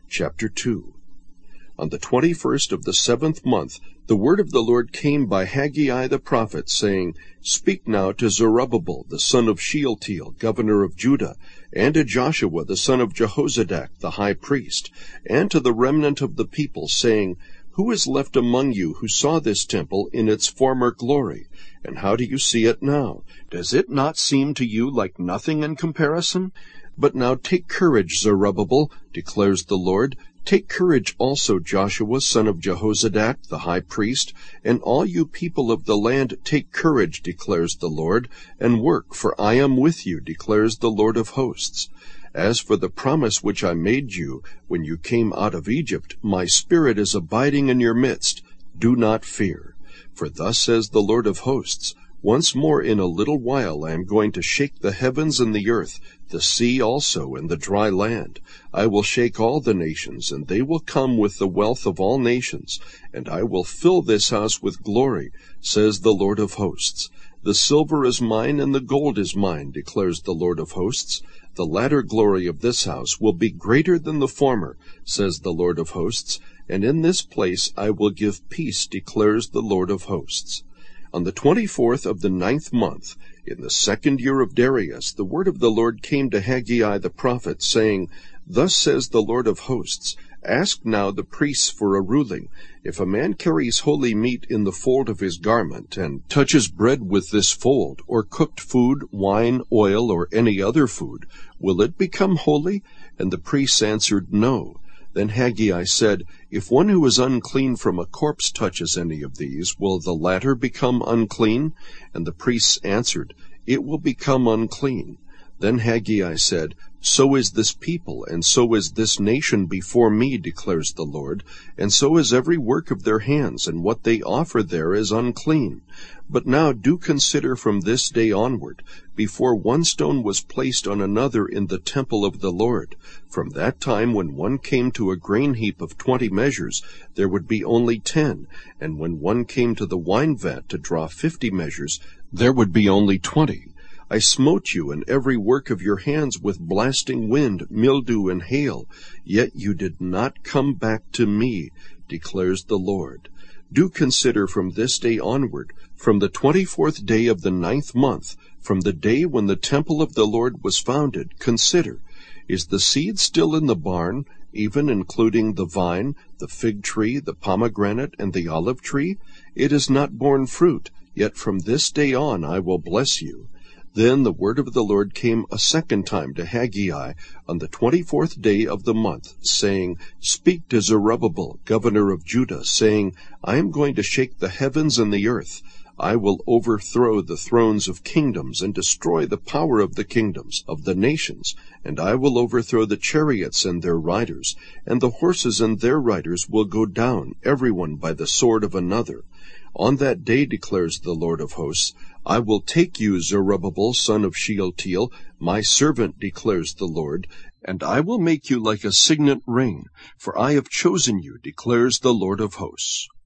Chapter 2. On the 21st of the 7th month, the word of the Lord came by Haggai the prophet, saying, Speak now to Zerubbabel the son of Shealtiel, governor of Judah, and to Joshua the son of Jehozadak the high priest, and to the remnant of the people, saying, Who is left among you who saw this temple in its former glory? And how do you see it now? Does it not seem to you like nothing in comparison? But now take courage, Zerubbabel, declares the Lord. Take courage also, Joshua son of Jehozadak the high priest, and all you people of the land take courage, declares the Lord, and work, for I am with you, declares the Lord of hosts. As for the promise which I made you when you came out of Egypt, my spirit is abiding in your midst. Do not fear. For thus says the Lord of hosts, Once more in a little while I am going to shake the heavens and the earth, the sea also and the dry land. I will shake all the nations, and they will come with the wealth of all nations, and I will fill this house with glory, says the Lord of hosts. The silver is mine and the gold is mine, declares the Lord of hosts. The latter glory of this house will be greater than the former, says the Lord of hosts, and in this place I will give peace, declares the Lord of hosts. On the 24th of the 9th month, in the 2nd year of Darius, the word of the Lord came to Haggai the prophet, saying, Thus says the Lord of hosts, Ask now the priests for a ruling. If a man carries holy meat in the fold of his garment, and touches bread with this fold, or cooked food, wine, oil, or any other food, will it become holy? And the priests answered, No. Then Haggai said, If one who is unclean from a corpse touches any of these, will the latter become unclean? And the priests answered, It will become unclean. Then Haggai said, So is this people, and so is this nation before me, declares the Lord, and so is every work of their hands, and what they offer there is unclean. But now do consider from this day onward, before one stone was placed on another in the temple of the Lord. From that time when one came to a grain heap of 20 measures, there would be only 10, and when one came to the wine vat to draw 50 measures, there would be only 20. I smote you and every work of your hands with blasting wind, mildew, and hail, yet you did not come back to me, declares the Lord. Do consider from this day onward, from the 24th day of the 9th month, from the day when the temple of the Lord was founded, consider, is the seed still in the barn, even including the vine, the fig tree, the pomegranate, and the olive tree? It has not borne fruit, yet from this day on I will bless you. Then the word of the Lord came a second time to Haggai on the 24th day of the month, saying, Speak to Zerubbabel, governor of Judah, saying, I am going to shake the heavens and the earth. I will overthrow the thrones of kingdoms and destroy the power of the kingdoms of the nations, and I will overthrow the chariots and their riders, and the horses and their riders will go down, every one by the sword of another. On that day, declares the Lord of hosts, I will take you, Zerubbabel, son of Shealtiel, my servant, declares the Lord, and I will make you like a signet ring, for I have chosen you, declares the Lord of hosts.